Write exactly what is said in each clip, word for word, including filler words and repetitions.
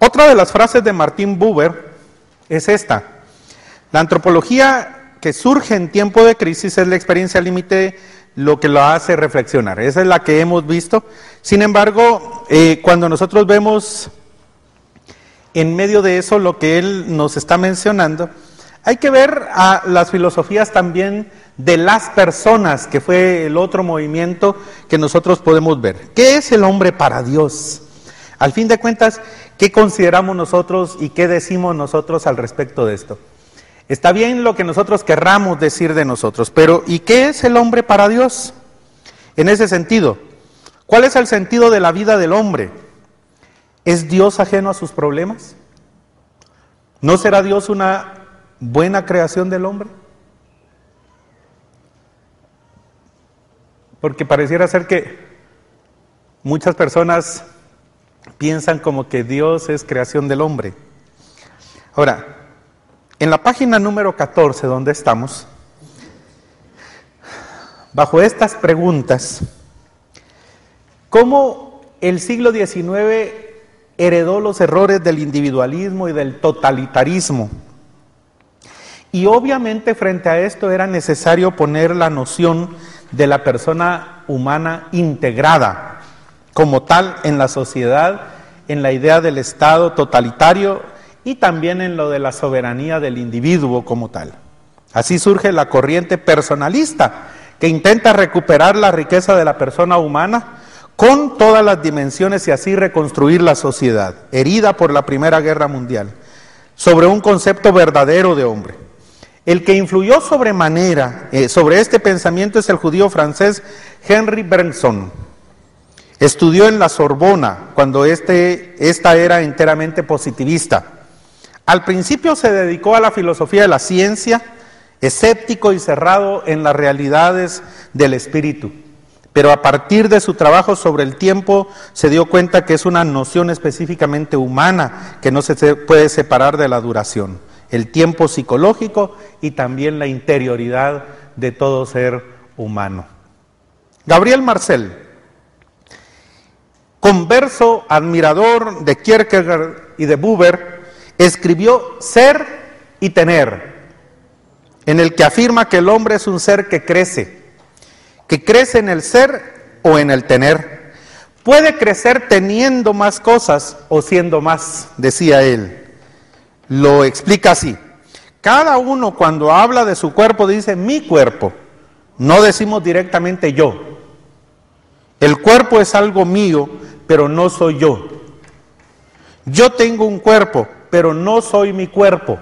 Otra de las frases de Martin Buber es esta: la antropología que surge en tiempo de crisis es la experiencia límite lo que lo hace reflexionar. Esa es la que hemos visto. Sin embargo, eh, cuando nosotros vemos en medio de eso lo que él nos está mencionando, hay que ver a las filosofías también de las personas, que fue el otro movimiento que nosotros podemos ver. ¿Qué es el hombre para Dios? Al fin de cuentas, ¿qué consideramos nosotros y qué decimos nosotros al respecto de esto? Está bien lo que nosotros querramos decir de nosotros, pero ¿y qué es el hombre para Dios? En ese sentido, ¿cuál es el sentido de la vida del hombre? ¿Es Dios ajeno a sus problemas? ¿No será Dios una buena creación del hombre? Porque pareciera ser que muchas personas piensan como que Dios es creación del hombre. Ahora, en la página número catorce, donde estamos, bajo estas preguntas, ¿cómo el siglo diecinueve heredó los errores del individualismo y del totalitarismo? Y obviamente frente a esto era necesario poner la noción de la persona humana integrada como tal en la sociedad, en la idea del Estado totalitario y también en lo de la soberanía del individuo como tal. Así surge la corriente personalista, que intenta recuperar la riqueza de la persona humana con todas las dimensiones y así reconstruir la sociedad, herida por la Primera Guerra Mundial, sobre un concepto verdadero de hombre. El que influyó sobremanera eh, sobre este pensamiento es el judío francés Henri Bergson. Estudió en la Sorbona cuando este, esta era enteramente positivista. Al principio se dedicó a la filosofía de la ciencia, escéptico y cerrado en las realidades del espíritu. Pero a partir de su trabajo sobre el tiempo se dio cuenta que es una noción específicamente humana que no se puede separar de la duración, el tiempo psicológico y también la interioridad de todo ser humano. Gabriel Marcel, converso admirador de Kierkegaard y de Buber, escribió Ser y Tener, en el que afirma que el hombre es un ser que crece, que crece en el ser o en el tener. Puede crecer teniendo más cosas o siendo más, decía él. Lo explica así: cada uno cuando habla de su cuerpo dice mi cuerpo, no decimos directamente yo. El cuerpo es algo mío, pero no soy yo. Yo tengo un cuerpo, pero no soy mi cuerpo.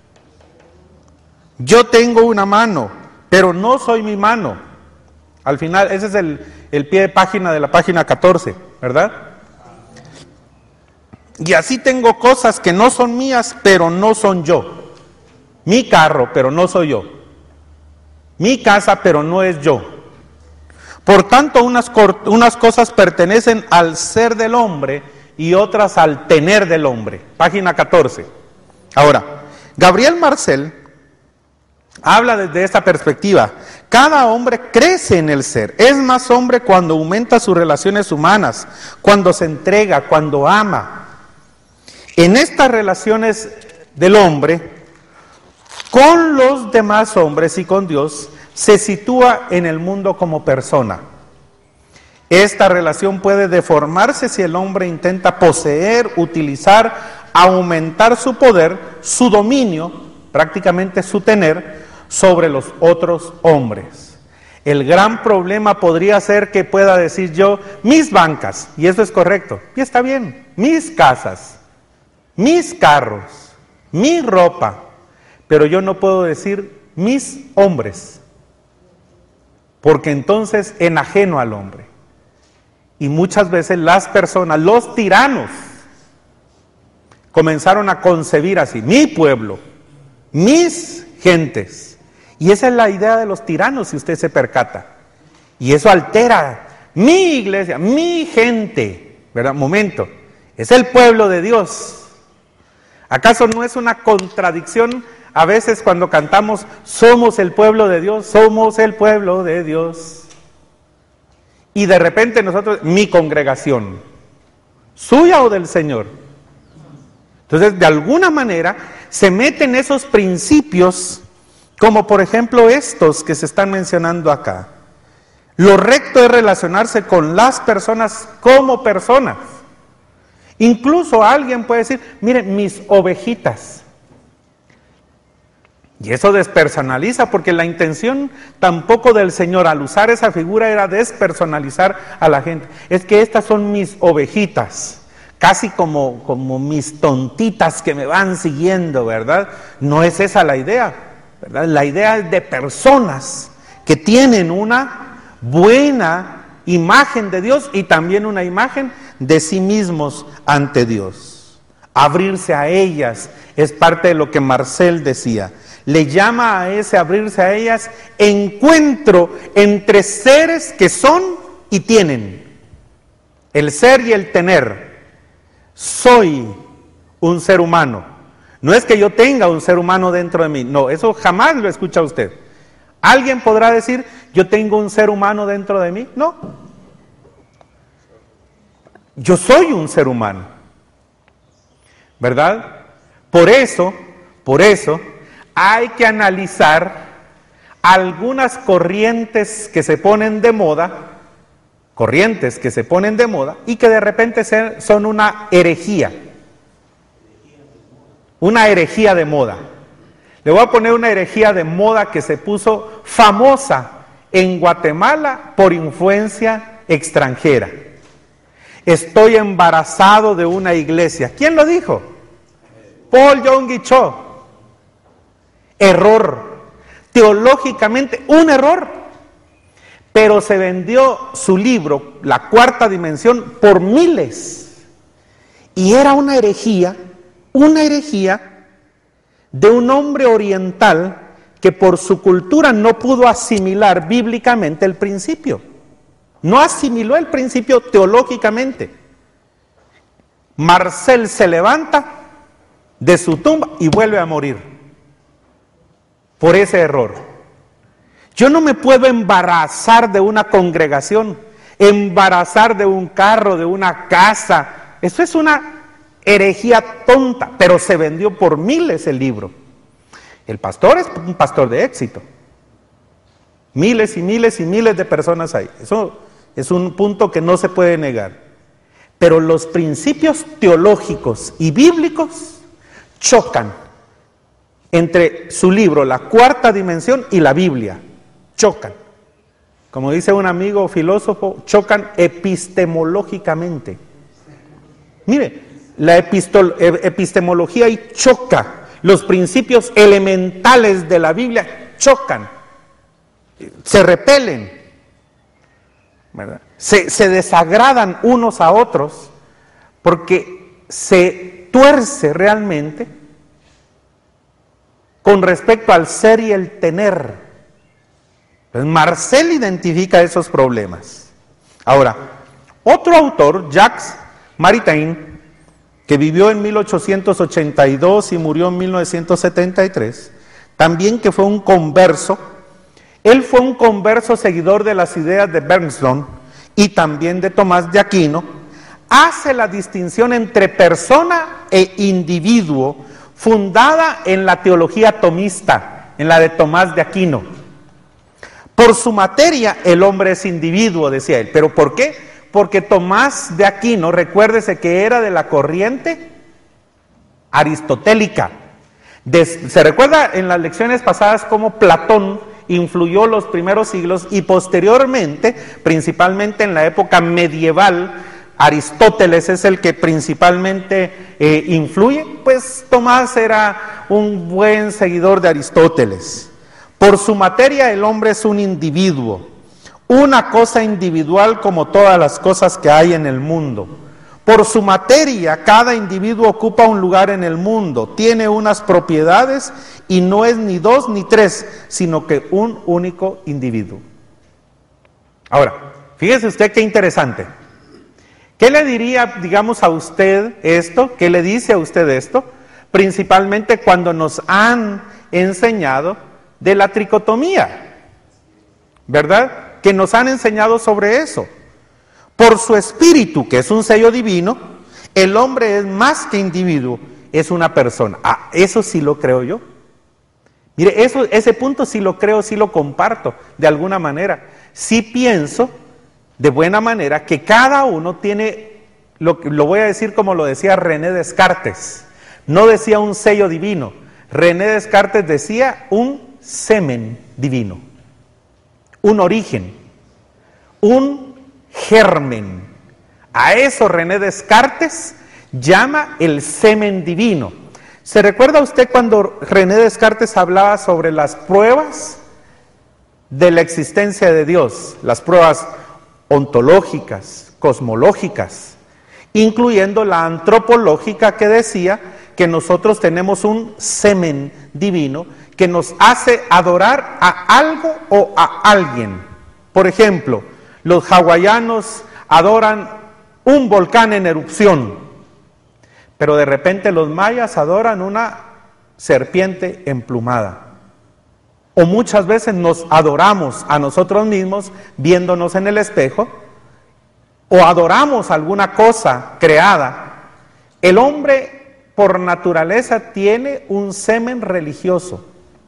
Yo tengo una mano, pero no soy mi mano. Al final, ese es el, el pie de página de la página catorce, ¿verdad? Y así tengo cosas que no son mías, pero no son yo. Mi carro, pero no soy yo. Mi casa, pero no es yo. Por tanto, unas, unas cosas pertenecen al ser del hombre y otras al tener del hombre. Página catorce. Ahora, Gabriel Marcel habla desde esta perspectiva. Cada hombre crece en el ser. Es más hombre cuando aumenta sus relaciones humanas, cuando se entrega, cuando ama. En estas relaciones del hombre, con los demás hombres y con Dios, se sitúa en el mundo como persona. Esta relación puede deformarse si el hombre intenta poseer, utilizar, aumentar su poder, su dominio, prácticamente su tener, sobre los otros hombres. El gran problema podría ser que pueda decir yo, mis bancas, y eso es correcto, y está bien, mis casas, mis carros, mi ropa, pero yo no puedo decir mis hombres, porque entonces enajeno al hombre. Y muchas veces las personas, los tiranos, comenzaron a concebir así, mi pueblo, mis gentes. Y esa es la idea de los tiranos, si usted se percata. Y eso altera mi iglesia, mi gente, ¿verdad? Momento, es el pueblo de Dios. ¿Acaso no es una contradicción a veces cuando cantamos, somos el pueblo de Dios, somos el pueblo de Dios? Y de repente nosotros, mi congregación, ¿suya o del Señor? Entonces, de alguna manera, se meten esos principios, como por ejemplo estos que se están mencionando acá. Lo recto es relacionarse con las personas como personas. Incluso alguien puede decir, miren, mis ovejitas. Y eso despersonaliza, porque la intención tampoco del Señor al usar esa figura era despersonalizar a la gente. Es que estas son mis ovejitas, casi como, como mis tontitas que me van siguiendo, ¿verdad? No es esa la idea, ¿verdad? La idea es de personas que tienen una buena imagen de Dios y también una imagen de sí mismos ante Dios. Abrirse a ellas es parte de lo que Marcel decía. Le llama a ese abrirse a ellas encuentro entre seres que son y tienen. El ser y el tener. Soy un ser humano. No es que yo tenga un ser humano dentro de mí. No, eso jamás lo escucha usted. ¿Alguien podrá decir, yo tengo un ser humano dentro de mí? No. Yo soy un ser humano. ¿Verdad? Por eso, por eso, hay que analizar algunas corrientes que se ponen de moda, corrientes que se ponen de moda y que de repente son una herejía, una herejía de moda. Le voy a poner una herejía de moda que se puso famosa en Guatemala por influencia extranjera. Estoy embarazado de una iglesia. ¿Quién lo dijo? Paul Yonggi Cho. Error, teológicamente un error, pero se vendió su libro, La Cuarta Dimensión, por miles, y era una herejía, una herejía de un hombre oriental que por su cultura no pudo asimilar bíblicamente el principio, no asimiló el principio teológicamente. Marcel se levanta de su tumba y vuelve a morir por ese error. Yo no me puedo embarazar de una congregación, embarazar de un carro, de una casa. Eso es una herejía tonta, pero se vendió por miles el libro. El pastor es un pastor de éxito. Miles y miles y miles de personas hay. Eso es un punto que no se puede negar. Pero los principios teológicos y bíblicos chocan entre su libro, La Cuarta Dimensión, y la Biblia. Chocan. Como dice un amigo filósofo, chocan epistemológicamente. Mire, la epistol, epistemología ahí choca. Los principios elementales de la Biblia chocan. Se repelen, ¿verdad? Se, se desagradan unos a otros porque se tuerce realmente con respecto al ser y el tener. Entonces, Marcel identifica esos problemas. Ahora, otro autor, Jacques Maritain, que vivió en mil ochocientos ochenta y dos y murió en mil novecientos setenta y tres, también que fue un converso. Él fue un converso seguidor de las ideas de Bernstein y también de Tomás de Aquino. Hace la distinción entre persona e individuo, fundada en la teología tomista, en la de Tomás de Aquino. Por su materia, el hombre es individuo, decía él. ¿Pero por qué? Porque Tomás de Aquino, recuérdese que era de la corriente aristotélica. Des, ¿Se recuerda en las lecciones pasadas cómo Platón influyó los primeros siglos y posteriormente, principalmente en la época medieval, Aristóteles es el que principalmente eh, influye? Pues Tomás era un buen seguidor de Aristóteles. Por su materia el hombre es un individuo, una cosa individual como todas las cosas que hay en el mundo. Por su materia cada individuo ocupa un lugar en el mundo, tiene unas propiedades y no es ni dos ni tres, sino que un único individuo. Ahora, fíjese usted qué interesante. ¿Qué le diría, digamos, a usted esto? ¿Qué le dice a usted esto? Principalmente cuando nos han enseñado de la tricotomía, ¿verdad? Que nos han enseñado sobre eso. Por su espíritu, que es un sello divino, el hombre es más que individuo, es una persona. Ah, eso sí lo creo yo. Mire, eso, ese punto sí lo creo, sí lo comparto de alguna manera. Sí pienso de buena manera que cada uno tiene, lo, lo voy a decir como lo decía René Descartes, no decía un sello divino. René Descartes decía un semen divino, un origen, un germen. A eso René Descartes llama el semen divino. ¿Se recuerda usted cuando René Descartes hablaba sobre las pruebas de la existencia de Dios? Las pruebas ontológicas, cosmológicas, incluyendo la antropológica, que decía que nosotros tenemos un semen divino que nos hace adorar a algo o a alguien. Por ejemplo, los hawaianos adoran un volcán en erupción, pero de repente los mayas adoran una serpiente emplumada. O muchas veces nos adoramos a nosotros mismos viéndonos en el espejo, o adoramos alguna cosa creada. El hombre por naturaleza tiene un semen religioso,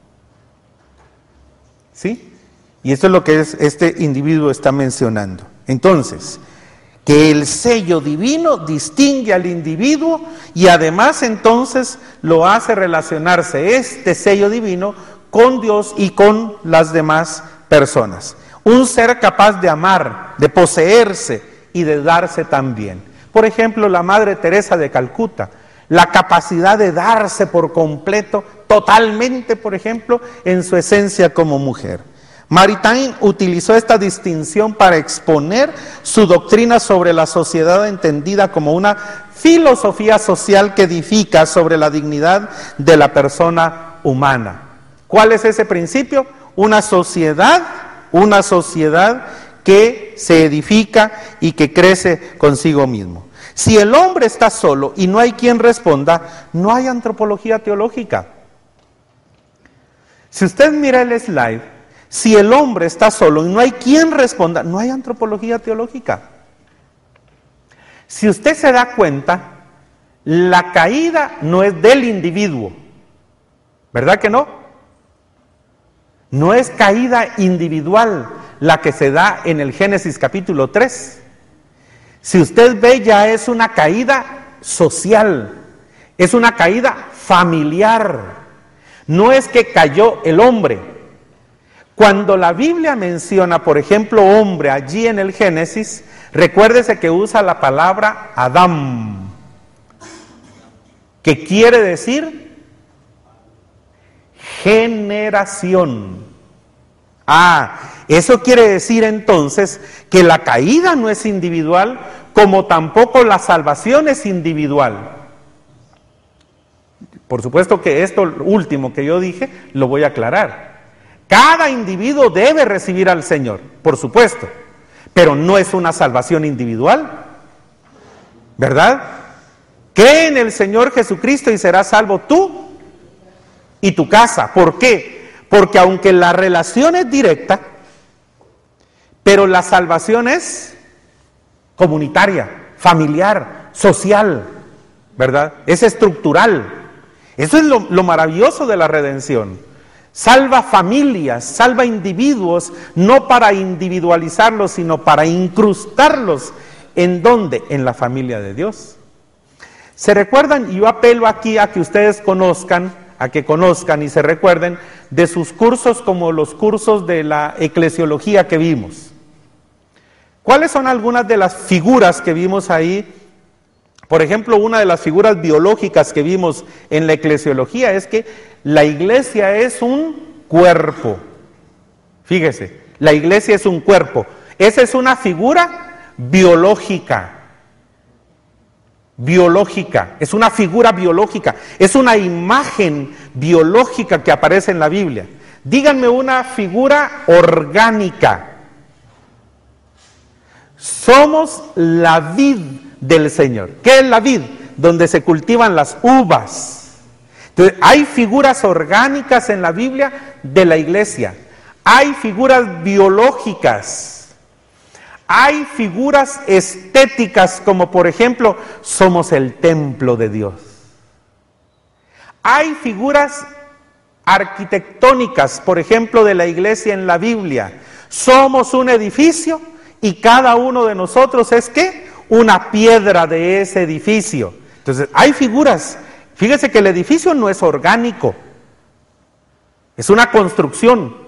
¿sí? Y esto es lo que es, este individuo está mencionando. Entonces, que el sello divino distingue al individuo y además entonces lo hace relacionarse este sello divino con Dios y con las demás personas. Un ser capaz de amar, de poseerse y de darse también. Por ejemplo, la Madre Teresa de Calcuta, la capacidad de darse por completo, totalmente, por ejemplo, en su esencia como mujer. Maritain utilizó esta distinción para exponer su doctrina sobre la sociedad entendida como una filosofía social que edifica sobre la dignidad de la persona humana. ¿Cuál es ese principio? Una sociedad, una sociedad que se edifica y que crece consigo mismo. Si el hombre está solo y no hay quien responda, no hay antropología teológica. Si usted mira el slide, si el hombre está solo y no hay quien responda, no hay antropología teológica. Si usted se da cuenta, la caída no es del individuo, ¿verdad que no? No es caída individual la que se da en el Génesis capítulo tres. Si usted ve, ya es una caída social, es una caída familiar. No es que cayó el hombre. Cuando la Biblia menciona, por ejemplo, hombre allí en el Génesis, recuérdese que usa la palabra Adán, que quiere decir generación. Ah, eso quiere decir entonces que la caída no es individual, como tampoco la salvación es individual. Por supuesto que esto último que yo dije lo voy a aclarar. Cada individuo debe recibir al Señor, por supuesto, pero no es una salvación individual, ¿verdad? Cree en el Señor Jesucristo y serás salvo tú y tu casa. ¿Por qué? Porque aunque la relación es directa, pero la salvación es comunitaria, familiar, social, ¿verdad? Es estructural. Eso es lo, lo maravilloso de la redención. Salva familias, salva individuos, no para individualizarlos, sino para incrustarlos. ¿En dónde? En la familia de Dios. ¿Se recuerdan? Y yo apelo aquí a que ustedes conozcan, a que conozcan y se recuerden de sus cursos como los cursos de la eclesiología que vimos. ¿Cuáles son algunas de las figuras que vimos ahí? Por ejemplo, una de las figuras biológicas que vimos en la eclesiología es que la iglesia es un cuerpo. Fíjese, la iglesia es un cuerpo. Esa es una figura biológica. Biológica, es una figura biológica, es una imagen biológica que aparece en la Biblia. Díganme una figura orgánica. Somos la vid del Señor. ¿Qué es la vid? Donde se cultivan las uvas. Entonces, hay figuras orgánicas en la Biblia de la iglesia. Hay figuras biológicas. Hay figuras estéticas, como por ejemplo, somos el templo de Dios. Hay figuras arquitectónicas, por ejemplo, de la iglesia en la Biblia. Somos un edificio y cada uno de nosotros es ¿qué? Una piedra de ese edificio. Entonces, hay figuras. Fíjese que el edificio no es orgánico, es una construcción.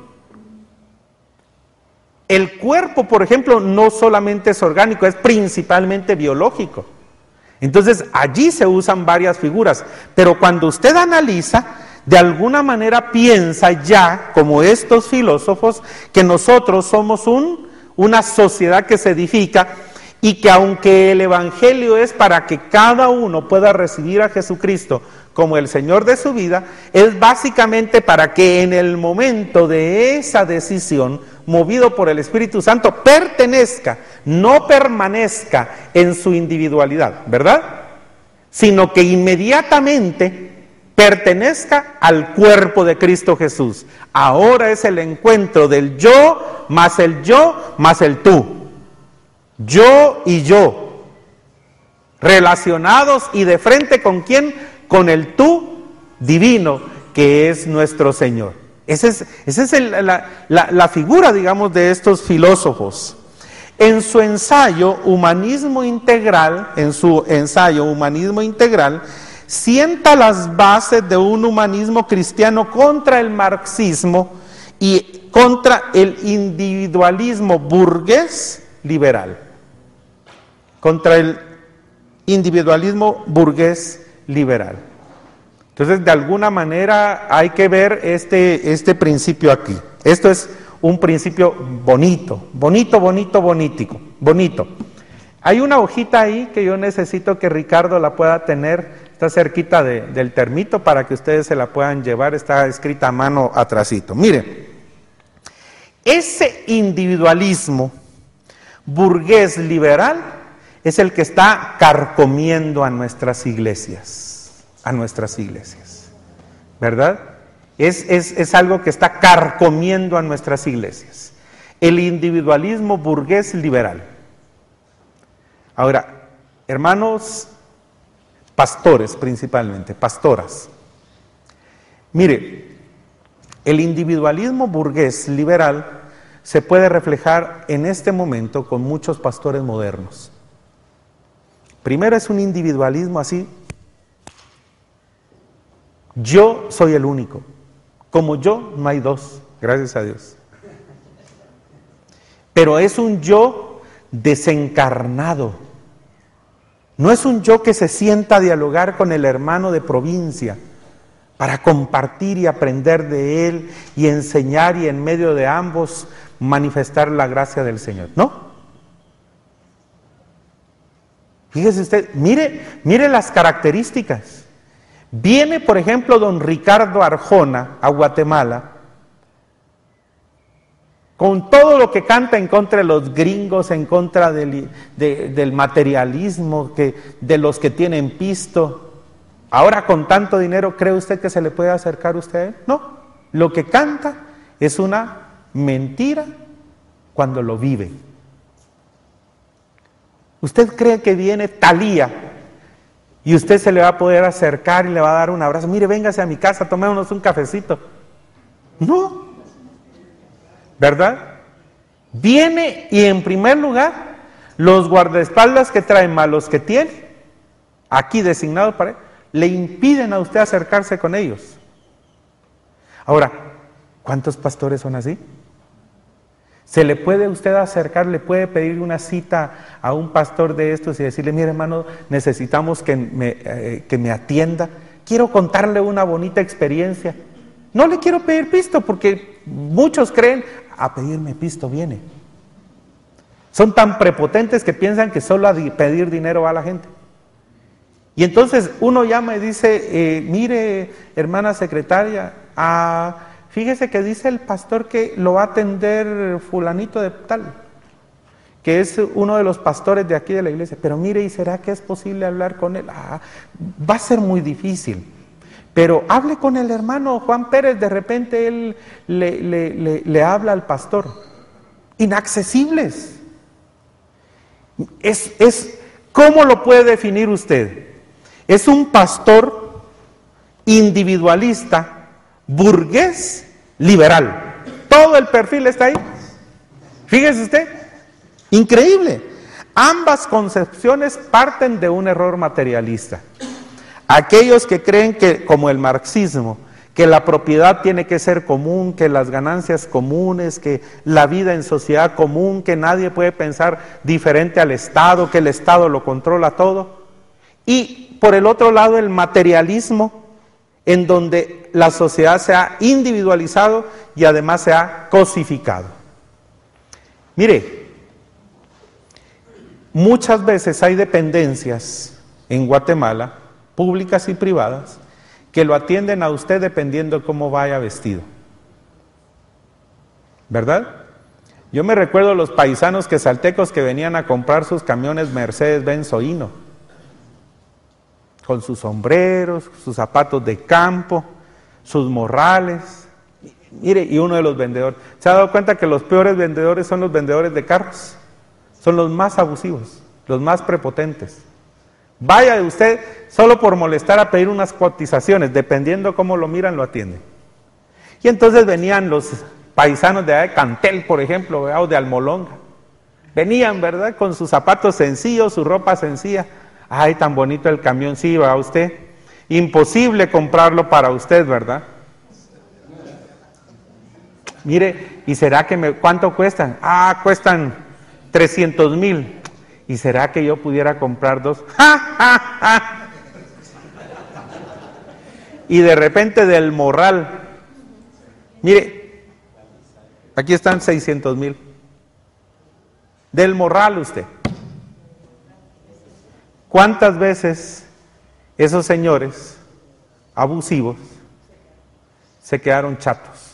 El cuerpo, por ejemplo, no solamente es orgánico, es principalmente biológico. Entonces, allí se usan varias figuras, pero cuando usted analiza, de alguna manera piensa ya, como estos filósofos, que nosotros somos un, una sociedad que se edifica y que aunque el Evangelio es para que cada uno pueda recibir a Jesucristo como el Señor de su vida, es básicamente para que en el momento de esa decisión, movido por el Espíritu Santo, pertenezca, no permanezca en su individualidad, ¿verdad? Sino que inmediatamente pertenezca al cuerpo de Cristo Jesús. Ahora es el encuentro del yo, más el yo, más el tú. Yo y yo, relacionados y de frente con quién, con el tú divino que es nuestro Señor. Esa es, esa es el, la, la, la figura, digamos, de estos filósofos. En su ensayo Humanismo Integral, en su ensayo Humanismo Integral, sienta las bases de un humanismo cristiano contra el marxismo y contra el individualismo burgués liberal. Contra el individualismo burgués liberal. Entonces, de alguna manera hay que ver este, este principio aquí. Esto es un principio bonito, bonito, bonito, bonitico, bonito. Hay una hojita ahí que yo necesito que Ricardo la pueda tener, está cerquita de, del termito para que ustedes se la puedan llevar, está escrita a mano atrasito. Miren, ese individualismo burgués liberal es el que está carcomiendo a nuestras iglesias, a nuestras iglesias, ¿verdad? Es, es, es algo que está carcomiendo a nuestras iglesias, el individualismo burgués liberal. Ahora, hermanos pastores principalmente, pastoras, mire, el individualismo burgués liberal se puede reflejar en este momento con muchos pastores modernos. Primero es un individualismo así, yo soy el único, como yo no hay dos, gracias a Dios. Pero es un yo desencarnado, no es un yo que se sienta a dialogar con el hermano de provincia para compartir y aprender de él y enseñar y en medio de ambos manifestar la gracia del Señor, ¿no? Fíjese usted, mire, mire las características. Viene, por ejemplo, don Ricardo Arjona a Guatemala con todo lo que canta en contra de los gringos, en contra del, de, del materialismo, que, de los que tienen pisto. Ahora con tanto dinero, ¿cree usted que se le puede acercar a usted? No, lo que canta es una mentira cuando lo vive. ¿Usted cree que viene Thalía y usted se le va a poder acercar y le va a dar un abrazo? Mire, véngase a mi casa, tomémonos un cafecito. No, ¿verdad? Viene y en primer lugar, los guardaespaldas que traen malos que tiene, aquí designados para él, le impiden a usted acercarse con ellos. Ahora, ¿cuántos pastores son así? ¿Se le puede usted acercar, le puede pedir una cita a un pastor de estos y decirle, mire hermano, necesitamos que me, eh, que me atienda, quiero contarle una bonita experiencia? No le quiero pedir pisto porque muchos creen, a pedirme pisto viene. Son tan prepotentes que piensan que solo a pedir dinero va la gente. Y entonces uno llama y dice, eh, mire hermana secretaria, a... fíjese que dice el pastor que lo va a atender fulanito de tal, que es uno de los pastores de aquí de la iglesia. Pero mire, ¿y será que es posible hablar con él? Ah, va a ser muy difícil. Pero hable con el hermano Juan Pérez, de repente él le, le, le, le habla al pastor. Inaccesibles. Es, es, ¿cómo lo puede definir usted? Es un pastor individualista, burgués, liberal. Todo el perfil está ahí. Fíjese usted, increíble. Ambas concepciones parten de un error materialista. Aquellos que creen que, como el marxismo, que la propiedad tiene que ser común, que las ganancias comunes, que la vida en sociedad común, que nadie puede pensar diferente al Estado, que el Estado lo controla todo. Y por el otro lado el materialismo, en donde la sociedad se ha individualizado y además se ha cosificado. Mire, muchas veces hay dependencias en Guatemala, públicas y privadas, que lo atienden a usted dependiendo de cómo vaya vestido. ¿Verdad? Yo me recuerdo los paisanos quesaltecos que venían a comprar sus camiones Mercedes-Benz o Hino, con sus sombreros, sus zapatos de campo, sus morrales. Mire, y uno de los vendedores, ¿se ha dado cuenta que los peores vendedores son los vendedores de carros? Son los más abusivos, los más prepotentes. Vaya de usted solo por molestar a pedir unas cotizaciones, dependiendo cómo lo miran, lo atienden. Y entonces venían los paisanos de, de Cantel, por ejemplo, o de Almolonga. Venían, ¿verdad?, con sus zapatos sencillos, su ropa sencilla. Ay, tan bonito el camión, sí, va usted. Imposible comprarlo para usted, ¿verdad? Mire, ¿y será que me, cuánto cuestan? Ah, cuestan trescientos mil. ¿Y será que yo pudiera comprar dos? ¡Ja, ja, ja! Y de repente del morral, mire, aquí están seiscientos mil. Del morral usted. ¿Cuántas veces esos señores abusivos se quedaron chatos?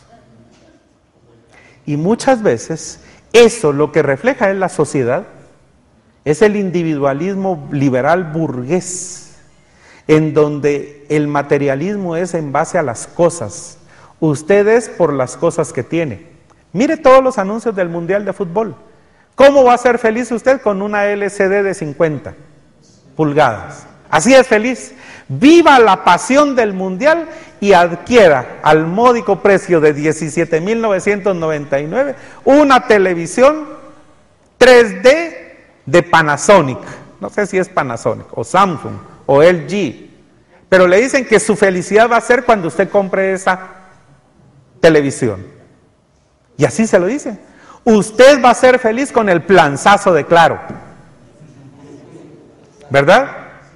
Y muchas veces eso lo que refleja es la sociedad, es el individualismo liberal burgués, en donde el materialismo es en base a las cosas. Usted es por las cosas que tiene. Mire todos los anuncios del Mundial de Fútbol. ¿Cómo va a ser feliz usted con una L C D de cincuenta pulgadas? Así es feliz. Viva la pasión del Mundial y adquiera al módico precio de diecisiete mil novecientos noventa y nueve una televisión tres D de Panasonic, no sé si es Panasonic, o Samsung, o L G, pero le dicen que su felicidad va a ser cuando usted compre esa televisión. Y así se lo dicen. Usted va a ser feliz con el planzazo de Claro. ¿Verdad?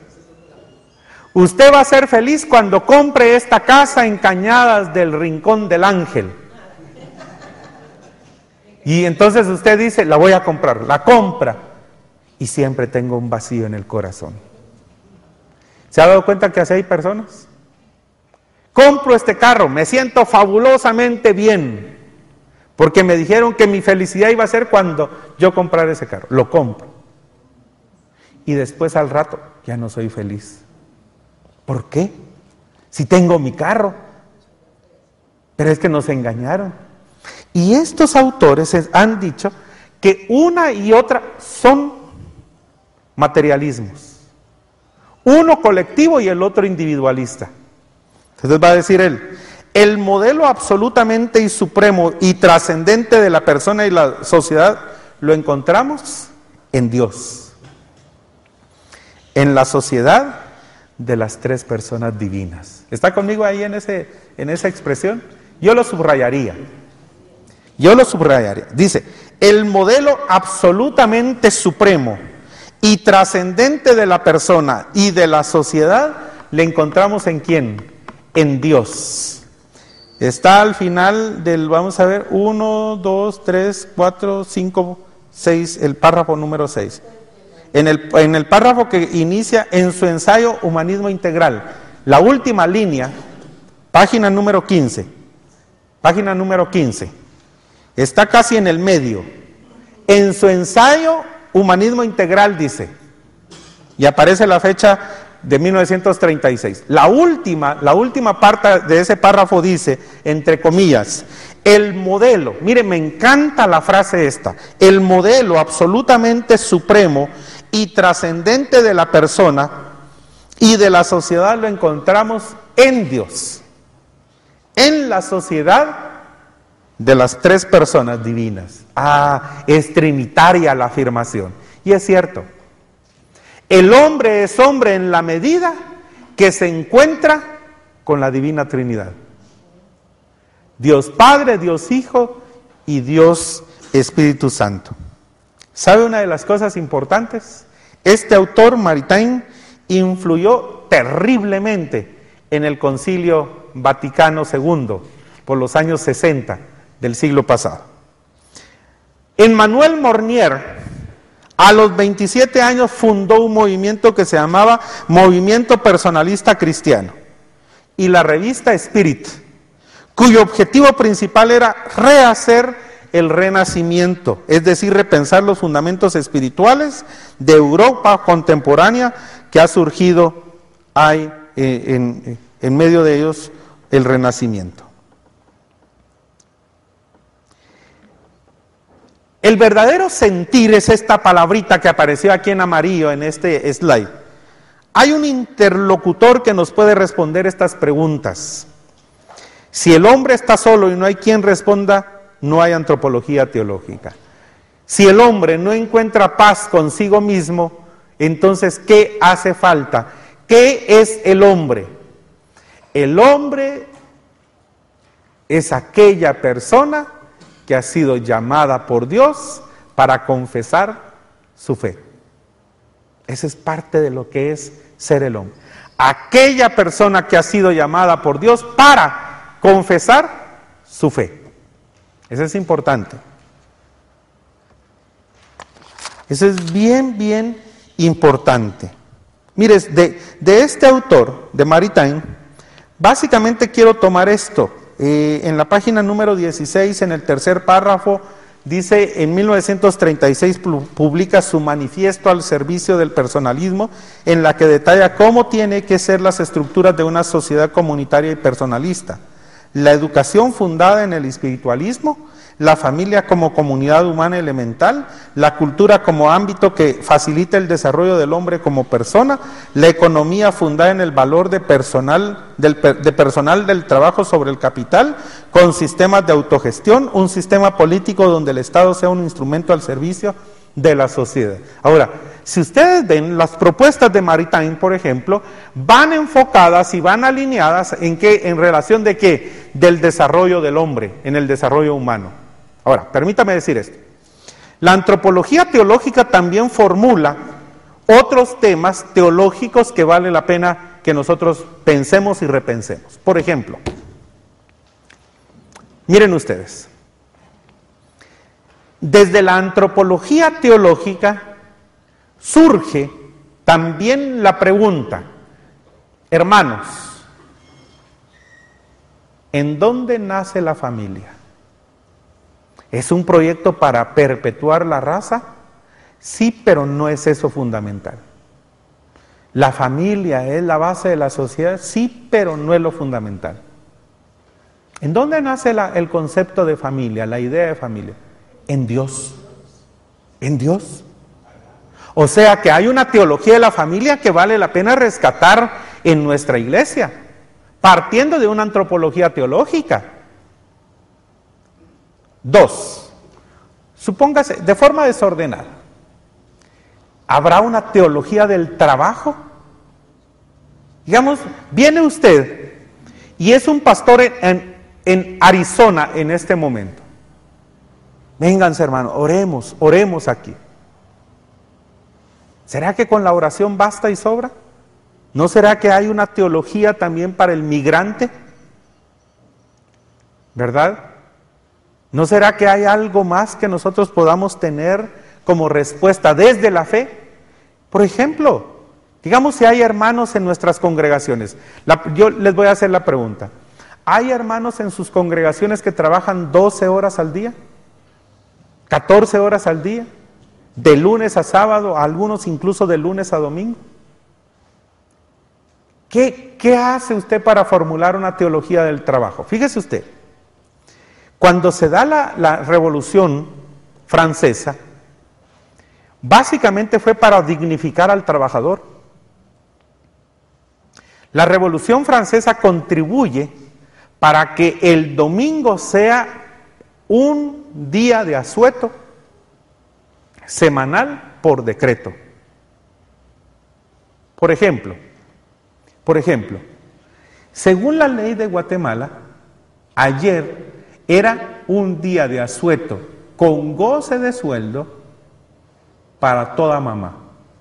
Usted va a ser feliz cuando compre esta casa en Cañadas del Rincón del Ángel. Y entonces usted dice, la voy a comprar, la compra. Y siempre tengo un vacío en el corazón. ¿Se ha dado cuenta que así hay personas? Compro este carro, me siento fabulosamente bien, porque me dijeron que mi felicidad iba a ser cuando yo comprara ese carro. Lo compro. Y después al rato, ya no soy feliz. ¿Por qué? Si tengo mi carro. Pero es que nos engañaron. Y estos autores han dicho que una y otra son materialismos, uno colectivo y el otro individualista. Entonces va a decir él, el modelo absolutamente y supremo y trascendente de la persona y la sociedad lo encontramos en Dios, en la sociedad de las tres personas divinas. ¿Está conmigo ahí en, ese, en esa expresión? Yo lo subrayaría, yo lo subrayaría. Dice, el modelo absolutamente supremo y trascendente de la persona y de la sociedad, le encontramos en ¿quién? En Dios. Está al final del, vamos a ver, uno, dos, tres, cuatro, cinco, seis, el párrafo número seis. En el, en el párrafo que inicia en su ensayo Humanismo Integral, la última línea, página número quince, página número quince, está casi en el medio. En su ensayo Humanismo Integral dice, y aparece la fecha de mil novecientos treinta y seis. La última, la última parte de ese párrafo dice, entre comillas, el modelo, mire, me encanta la frase esta, el modelo absolutamente supremo y trascendente de la persona y de la sociedad lo encontramos en Dios, en la sociedad de las tres personas divinas. Ah, es trinitaria la afirmación. Y es cierto, el hombre es hombre en la medida que se encuentra con la divina Trinidad. Dios Padre, Dios Hijo y Dios Espíritu Santo. ¿Sabe una de las cosas importantes? Este autor, Maritain, influyó terriblemente en el Concilio Vaticano segundo por los años sesenta del siglo pasado. Emmanuel Mounier, a los veintisiete años, fundó un movimiento que se llamaba Movimiento Personalista Cristiano y la revista Spirit, cuyo objetivo principal era rehacer el renacimiento, es decir, repensar los fundamentos espirituales de Europa contemporánea que ha surgido hay, eh, en, en medio de ellos el renacimiento. El verdadero sentir es esta palabrita que apareció aquí en amarillo en este slide. Hay un interlocutor que nos puede responder estas preguntas. Si el hombre está solo y no hay quien responda, no hay antropología teológica. Si el hombre no encuentra paz consigo mismo, entonces, ¿qué hace falta? ¿Qué es el hombre? El hombre es aquella persona que ha sido llamada por Dios para confesar su fe. Esa es parte de lo que es ser el hombre. Aquella persona que ha sido llamada por Dios para confesar su fe. Eso es importante. Eso es bien, bien importante. Mires, de, de este autor, de Maritain, básicamente quiero tomar esto. Eh, en la página número dieciséis, en el tercer párrafo, dice: en mil novecientos treinta y seis publica su manifiesto al servicio del personalismo, en la que detalla cómo tiene que ser las estructuras de una sociedad comunitaria y personalista. La educación fundada en el espiritualismo, la familia como comunidad humana elemental, la cultura como ámbito que facilita el desarrollo del hombre como persona, la economía fundada en el valor de personal del, de personal del trabajo sobre el capital, con sistemas de autogestión, un sistema político donde el Estado sea un instrumento al servicio de la sociedad. Ahora, si ustedes ven las propuestas de Maritain, por ejemplo, van enfocadas y van alineadas en qué, en relación de qué, del desarrollo del hombre, en el desarrollo humano. Ahora, permítame decir esto. La antropología teológica también formula otros temas teológicos que vale la pena que nosotros pensemos y repensemos. Por ejemplo, miren ustedes, desde la antropología teológica surge también la pregunta: hermanos, ¿en dónde nace la familia? ¿Es un proyecto para perpetuar la raza? Sí, pero no es eso fundamental. ¿La familia es la base de la sociedad? Sí, pero no es lo fundamental. ¿En dónde nace la, el concepto de familia, la idea de familia? En Dios. En Dios. O sea que hay una teología de la familia que vale la pena rescatar en nuestra iglesia, partiendo de una antropología teológica. Dos, supóngase, de forma desordenada, ¿habrá una teología del trabajo? Digamos, viene usted y es un pastor en, en, en Arizona en este momento. Vénganse, hermano, oremos, oremos aquí. ¿Será que con la oración basta y sobra? ¿No será que hay una teología también para el migrante? ¿Verdad? ¿No será que hay algo más que nosotros podamos tener como respuesta desde la fe? Por ejemplo, digamos si hay hermanos en nuestras congregaciones. La, yo les voy a hacer la pregunta. ¿Hay hermanos en sus congregaciones que trabajan doce horas al día? ¿catorce horas al día? ¿De lunes a sábado? Algunos incluso de lunes a domingo. ¿Qué, qué hace usted para formular una teología del trabajo? Fíjese usted. Cuando se da la, la Revolución Francesa, básicamente fue para dignificar al trabajador. La Revolución Francesa contribuye para que el domingo sea un día de asueto semanal por decreto. Por ejemplo, por ejemplo, según la ley de Guatemala, ayer era un día de asueto con goce de sueldo para toda mamá.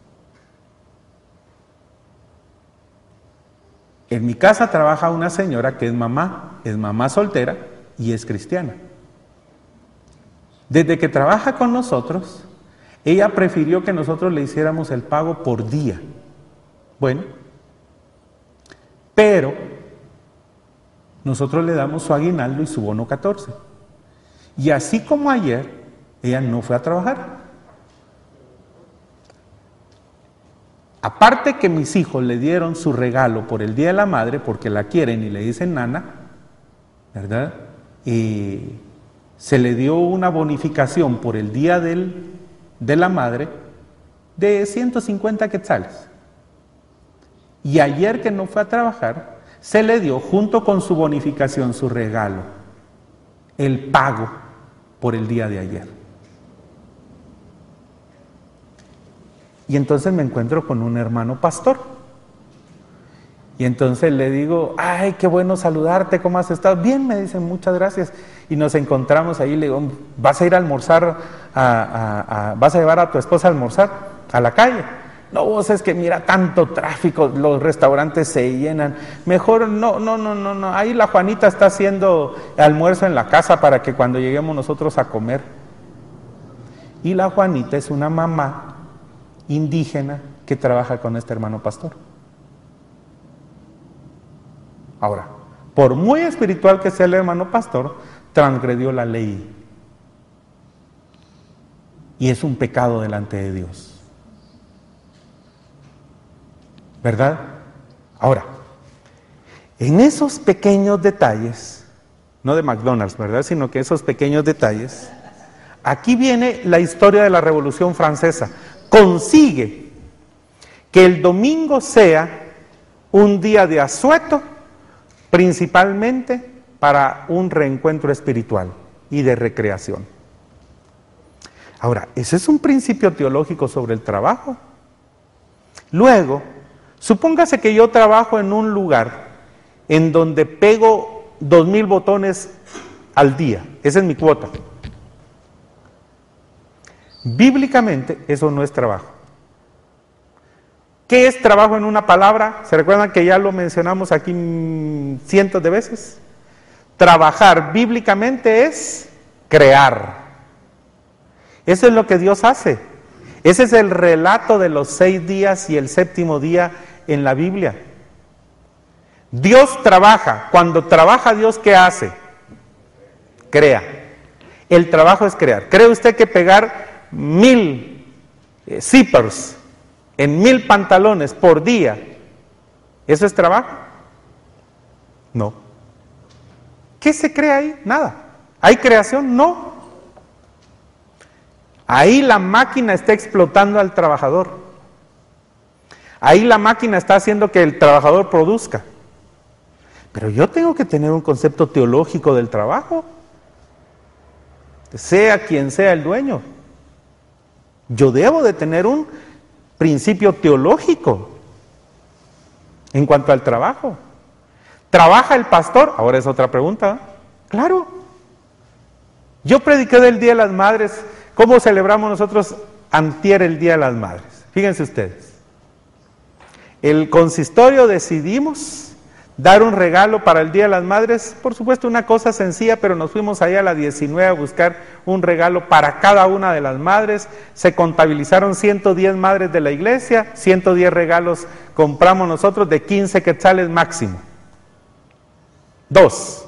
En mi casa trabaja una señora que es mamá, es mamá soltera y es cristiana. Desde que trabaja con nosotros, ella prefirió que nosotros le hiciéramos el pago por día. Bueno, pero nosotros le damos su aguinaldo y su bono catorce. Y así como ayer, ella no fue a trabajar. Aparte que mis hijos le dieron su regalo por el Día de la Madre, porque la quieren y le dicen nana, ¿verdad? Y se le dio una bonificación por el Día del, de la Madre de ciento cincuenta quetzales. Y ayer que no fue a trabajar, se le dio junto con su bonificación, su regalo, el pago por el día de ayer. Y entonces me encuentro con un hermano pastor. Y entonces le digo, ay, qué bueno saludarte, ¿cómo has estado? Bien, me dicen, muchas gracias. Y nos encontramos ahí, le digo, ¿vas a ir a almorzar, a, a, a, vas a llevar a tu esposa a almorzar a la calle? No, vos es que mira tanto tráfico, los restaurantes se llenan. Mejor no, no, no, no, no. Ahí la Juanita está haciendo almuerzo en la casa para que cuando lleguemos nosotros a comer. Y la Juanita es una mamá indígena que trabaja con este hermano pastor. Ahora, por muy espiritual que sea el hermano pastor, transgredió la ley. Y es un pecado delante de Dios. ¿Verdad? Ahora, en esos pequeños detalles, no de McDonald's, ¿verdad? Sino que esos pequeños detalles, aquí viene la historia de la Revolución Francesa. Consigue que el domingo sea un día de asueto, principalmente para un reencuentro espiritual y de recreación. Ahora, ese es un principio teológico sobre el trabajo. Luego, supóngase que yo trabajo en un lugar en donde pego dos mil botones al día. Esa es mi cuota. Bíblicamente, eso no es trabajo. ¿Qué es trabajo en una palabra? ¿Se recuerdan que ya lo mencionamos aquí cientos de veces? Trabajar bíblicamente es crear. Eso es lo que Dios hace. Ese es el relato de los seis días y el séptimo día en la Biblia. Dios trabaja. Cuando trabaja Dios, ¿qué hace? Crea. El trabajo es crear. ¿Cree usted que pegar mil eh, zippers en mil pantalones por día, eso es trabajo? No. ¿Qué se crea ahí? Nada. ¿Hay creación? No. Ahí la máquina está explotando al trabajador. Ahí la máquina está haciendo que el trabajador produzca. Pero yo tengo que tener un concepto teológico del trabajo. Sea quien sea el dueño. Yo debo de tener un principio teológico en cuanto al trabajo. ¿Trabaja el pastor? Ahora es otra pregunta. Claro. Yo prediqué del Día de las Madres. ¿Cómo celebramos nosotros antier el Día de las Madres? Fíjense ustedes. El consistorio decidimos dar un regalo para el Día de las Madres, por supuesto una cosa sencilla, pero nos fuimos allá a la diecinueve a buscar un regalo para cada una de las madres. Se contabilizaron ciento diez madres de la iglesia, ciento diez regalos compramos nosotros de quince quetzales máximo. Dos.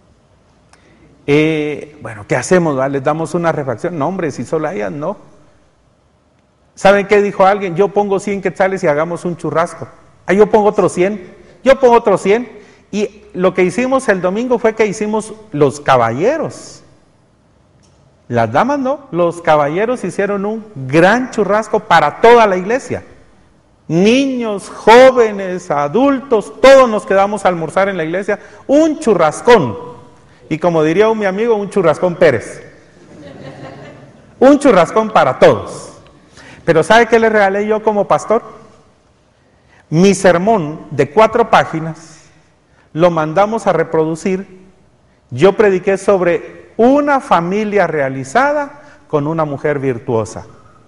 Eh, bueno, ¿qué hacemos? ¿Va? ¿Les damos una refacción? No, hombre, si solo a ellas, no. ¿Saben qué dijo alguien? Yo pongo cien quetzales y hagamos un churrasco. Ah, yo pongo otros cien, yo pongo otros cien. Y lo que hicimos el domingo fue que hicimos los caballeros. Las damas no, los caballeros hicieron un gran churrasco para toda la iglesia. Niños, jóvenes, adultos, todos nos quedamos a almorzar en la iglesia, un churrascón. Y como diría un mi amigo, un churrascón Pérez. Un churrascón para todos. Pero ¿sabe qué le regalé yo como pastor? Mi sermón de cuatro páginas lo mandamos a reproducir. Yo prediqué sobre una familia realizada con una mujer virtuosa.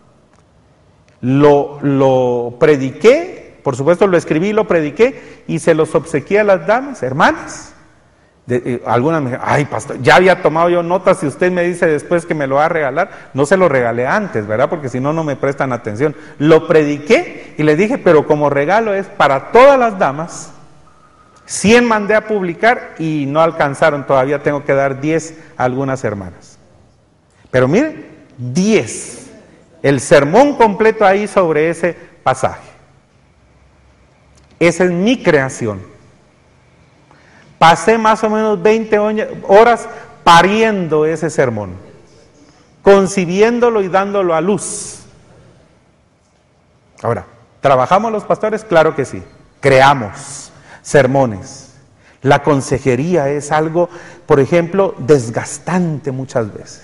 Lo, lo prediqué, por supuesto lo escribí, lo prediqué y se los obsequié a las damas, hermanas. De, eh, algunas me dijeron, ay pastor, ya había tomado yo notas, si usted me dice después que me lo va a regalar, no se lo regalé antes, ¿verdad? Porque si no, no me prestan atención. Lo prediqué y le dije, pero como regalo es para todas las damas. cien mandé a publicar y no alcanzaron, todavía tengo que dar diez a algunas hermanas. Pero miren, diez. El sermón completo ahí sobre ese pasaje. Esa es mi creación. Pasé más o menos veinte horas pariendo ese sermón, concibiéndolo y dándolo a luz. Ahora, ¿trabajamos los pastores? Claro que sí. Creamos sermones. La consejería es algo, por ejemplo, desgastante muchas veces.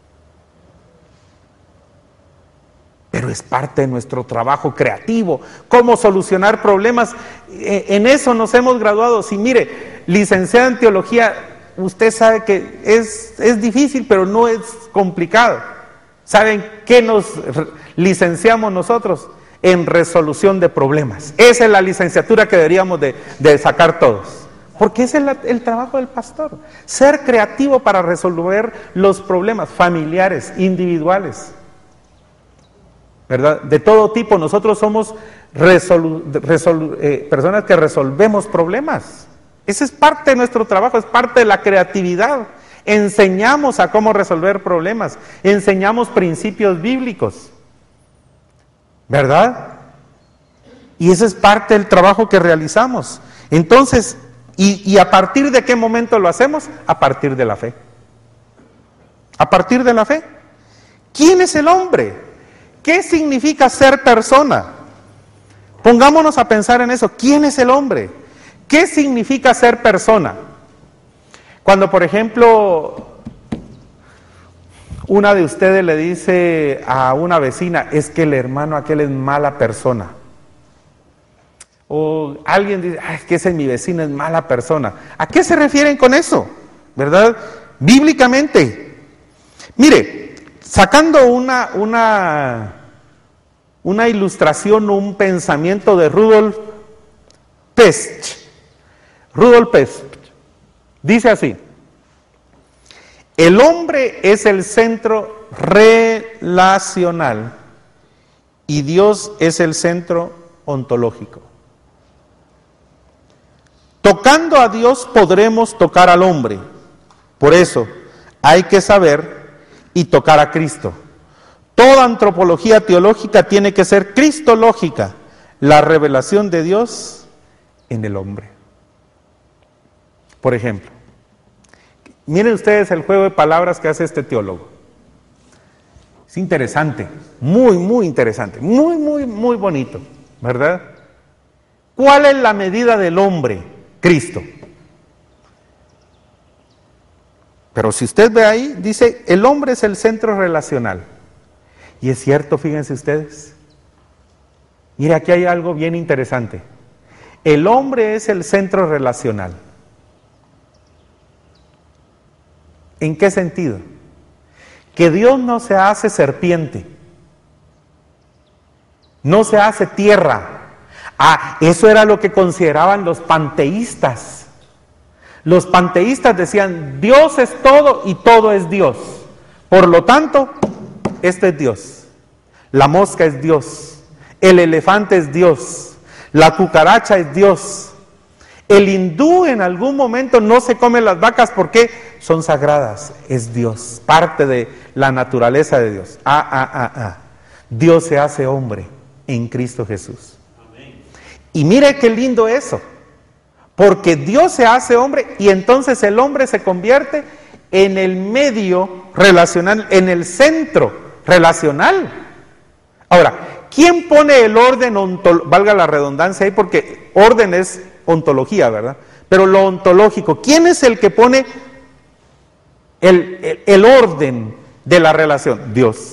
Pero es parte de nuestro trabajo creativo. ¿Cómo solucionar problemas? En eso nos hemos graduado. Si mire, licenciada en teología, usted sabe que es, es difícil, pero no es complicado. ¿Saben qué nos licenciamos nosotros? En resolución de problemas. Esa es la licenciatura que deberíamos de, de sacar todos. Porque ese es el, el trabajo del pastor. Ser creativo para resolver los problemas familiares, individuales, ¿verdad? De todo tipo. Nosotros somos resolu, resolu, eh, personas que resolvemos problemas. Ese es parte de nuestro trabajo, es parte de la creatividad. Enseñamos a cómo resolver problemas, enseñamos principios bíblicos, ¿verdad? Y ese es parte del trabajo que realizamos. Entonces, ¿y, y a partir de qué momento lo hacemos? A partir de la fe. A partir de la fe. ¿Quién es el hombre? ¿Qué significa ser persona? Pongámonos a pensar en eso. ¿Quién es el hombre? ¿Qué significa ser persona? Cuando, por ejemplo, una de ustedes le dice a una vecina, es que el hermano aquel es mala persona. O alguien dice, ay, es que ese mi vecino es mala persona. ¿A qué se refieren con eso? ¿Verdad? Bíblicamente. Mire, sacando una, una, una ilustración o un pensamiento de Rudolf Pesch. Rudolf Pesch dice así: el hombre es el centro relacional y Dios es el centro ontológico. Tocando a Dios podremos tocar al hombre. Por eso hay que saber y tocar a Cristo. Toda antropología teológica tiene que ser cristológica, la revelación de Dios en el hombre. Por ejemplo, miren ustedes el juego de palabras que hace este teólogo. Es interesante, muy, muy interesante, muy, muy, muy bonito, ¿verdad? ¿Cuál es la medida del hombre? Cristo. Pero si usted ve ahí, dice, el hombre es el centro relacional. Y es cierto, fíjense ustedes. Mira, aquí hay algo bien interesante. El hombre es el centro relacional. ¿En qué sentido? Que Dios no se hace serpiente, no se hace tierra. Ah, eso era lo que consideraban los panteístas. Los panteístas decían, Dios es todo y todo es Dios. Por lo tanto, este es Dios. La mosca es Dios. El elefante es Dios. La cucaracha es Dios. El hindú en algún momento no se come las vacas porque son sagradas. Es Dios, parte de la naturaleza de Dios. Ah, ah, ah, ah. Dios se hace hombre en Cristo Jesús. Amén. Y mire qué lindo eso. Porque Dios se hace hombre y entonces el hombre se convierte en el medio relacional, en el centro relacional. Ahora, ¿quién pone el orden ontológico? Valga la redundancia ahí porque orden es ontología, ¿verdad? Pero lo ontológico, ¿quién es el que pone el, el, el orden de la relación? Dios.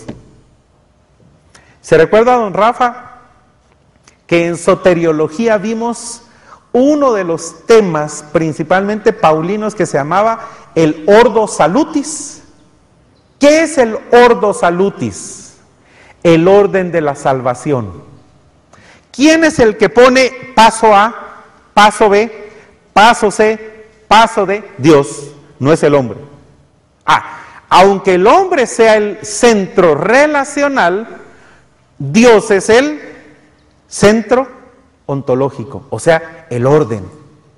¿Se recuerda, don Rafa, que en soteriología vimos uno de los temas principalmente paulinos que se llamaba el ordo salutis? ¿Qué es el ordo salutis? El orden de la salvación. ¿Quién es el que pone paso A, paso B, paso C, paso D? Dios, no es el hombre. Ah, aunque el hombre sea el centro relacional, Dios es el centro ontológico, o sea, el orden.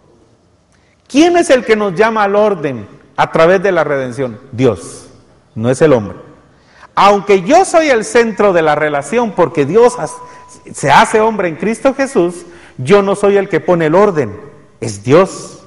¿Quién es el que nos llama al orden a través de la redención? Dios, no es el hombre. Aunque yo soy el centro de la relación porque Dios se hace hombre en Cristo Jesús, yo no soy el que pone el orden, es Dios.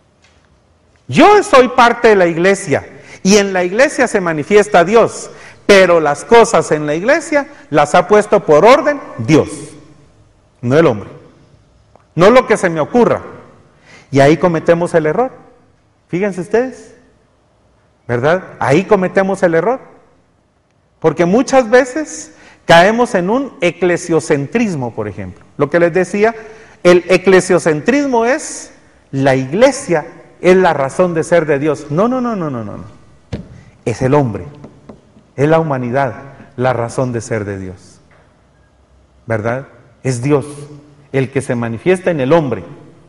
Yo soy parte de la iglesia y en la iglesia se manifiesta Dios, pero las cosas en la iglesia las ha puesto por orden Dios, no el hombre. No lo que se me ocurra. Y ahí cometemos el error. Fíjense ustedes, ¿verdad? Ahí cometemos el error. Porque muchas veces caemos en un eclesiocentrismo, por ejemplo. Lo que les decía, el eclesiocentrismo es la iglesia, es la razón de ser de Dios. No, no, no, no, no, no. Es el hombre, es la humanidad, la razón de ser de Dios. ¿Verdad? Es Dios el que se manifiesta en el hombre.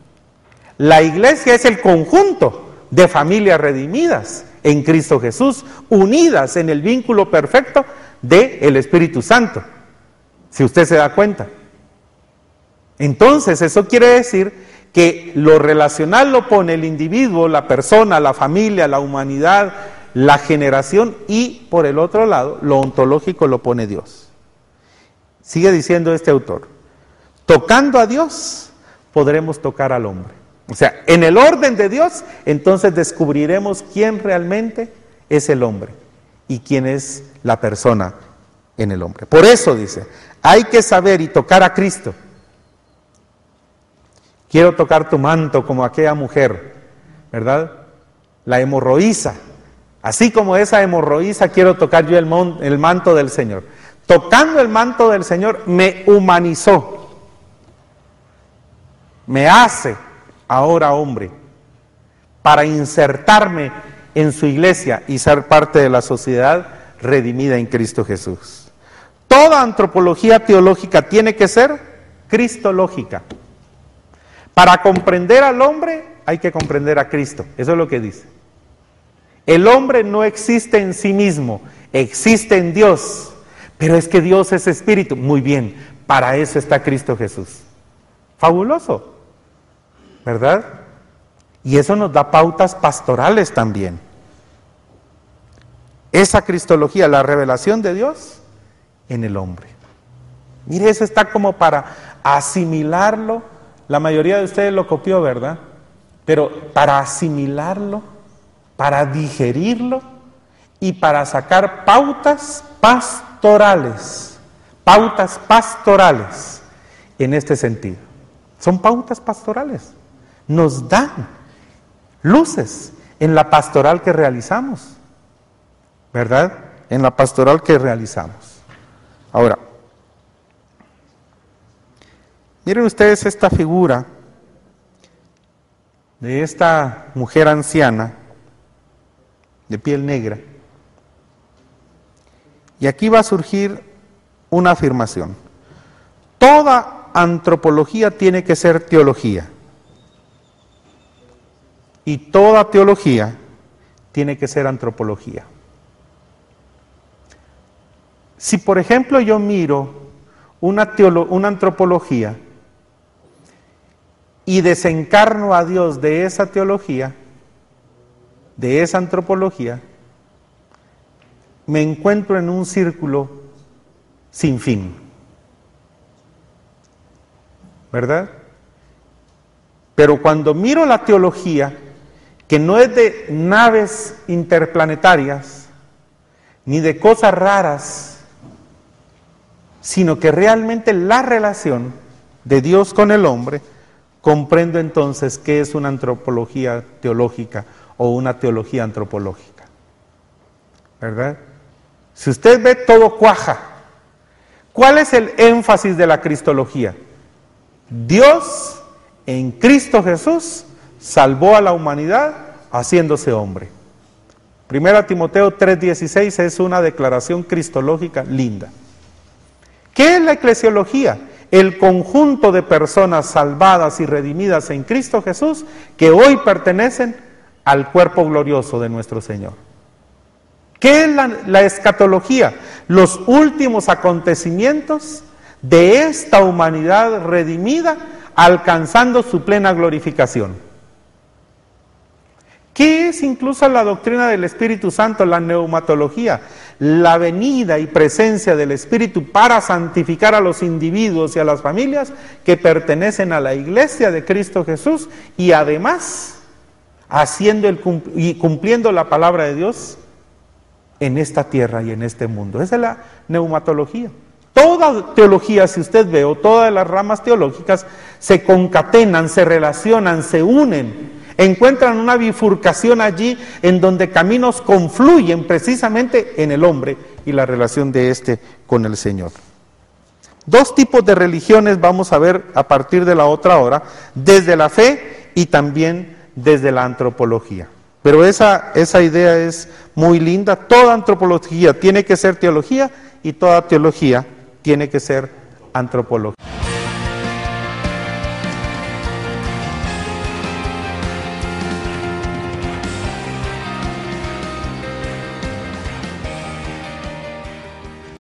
La iglesia es el conjunto de familias redimidas en Cristo Jesús, unidas en el vínculo perfecto del Espíritu Santo, si usted se da cuenta. Entonces, eso quiere decir que lo relacional lo pone el individuo, la persona, la familia, la humanidad, la generación, y por el otro lado, lo ontológico lo pone Dios. Sigue diciendo este autor, tocando a Dios, podremos tocar al hombre. O sea, en el orden de Dios, entonces descubriremos quién realmente es el hombre y quién es la persona en el hombre. Por eso dice, hay que saber y tocar a Cristo. Quiero tocar tu manto como aquella mujer, ¿verdad? La hemorroísa. Así como esa hemorroísa, quiero tocar yo el, mon, el manto del Señor. Tocando el manto del Señor, me humanizó. Me hace ahora hombre, para insertarme en su iglesia y ser parte de la sociedad redimida en Cristo Jesús. Toda antropología teológica tiene que ser cristológica. Para comprender al hombre hay que comprender a Cristo, eso es lo que dice. El hombre no existe en sí mismo, existe en Dios, pero es que Dios es espíritu. Muy bien, para eso está Cristo Jesús. Fabuloso, ¿verdad? Y eso nos da pautas pastorales también. Esa cristología, la revelación de Dios en el hombre. Mire, eso está como para asimilarlo. La mayoría de ustedes lo copió, ¿verdad? Pero para asimilarlo, para digerirlo y para sacar pautas pastorales, pautas pastorales en este sentido. Son pautas pastorales. Nos dan luces en la pastoral que realizamos, ¿verdad? En la pastoral que realizamos. Ahora, miren ustedes esta figura de esta mujer anciana de piel negra. Y aquí va a surgir una afirmación. Toda antropología tiene que ser teología. Y toda teología tiene que ser antropología. Si por ejemplo yo miro una, teolo- una antropología y desencarno a Dios de esa teología, de esa antropología, me encuentro en un círculo sin fin, ¿verdad? Pero cuando miro la teología, que no es de naves interplanetarias, ni de cosas raras, sino que realmente la relación de Dios con el hombre, comprendo entonces qué es una antropología teológica o una teología antropológica. ¿Verdad? Si usted ve, todo cuaja. ¿Cuál es el énfasis de la cristología? Dios en Cristo Jesús salvó a la humanidad haciéndose hombre. Primera Timoteo tres dieciséis es una declaración cristológica linda. ¿Qué es la eclesiología? El conjunto de personas salvadas y redimidas en Cristo Jesús que hoy pertenecen al cuerpo glorioso de nuestro Señor. ¿Qué es la, la escatología? Los últimos acontecimientos de esta humanidad redimida alcanzando su plena glorificación. ¿Qué es incluso la doctrina del Espíritu Santo, la neumatología? La venida y presencia del Espíritu para santificar a los individuos y a las familias que pertenecen a la iglesia de Cristo Jesús y además haciendo el, y cumpliendo la palabra de Dios en esta tierra y en este mundo. Esa es la neumatología. Toda teología, si usted ve, o todas las ramas teológicas se concatenan, se relacionan, se unen, encuentran una bifurcación allí en donde caminos confluyen precisamente en el hombre y la relación de éste con el Señor. Dos tipos de religiones vamos a ver a partir de la otra hora, desde la fe y también desde la antropología. Pero esa, esa idea es muy linda. Toda antropología tiene que ser teología y toda teología tiene que ser antropología.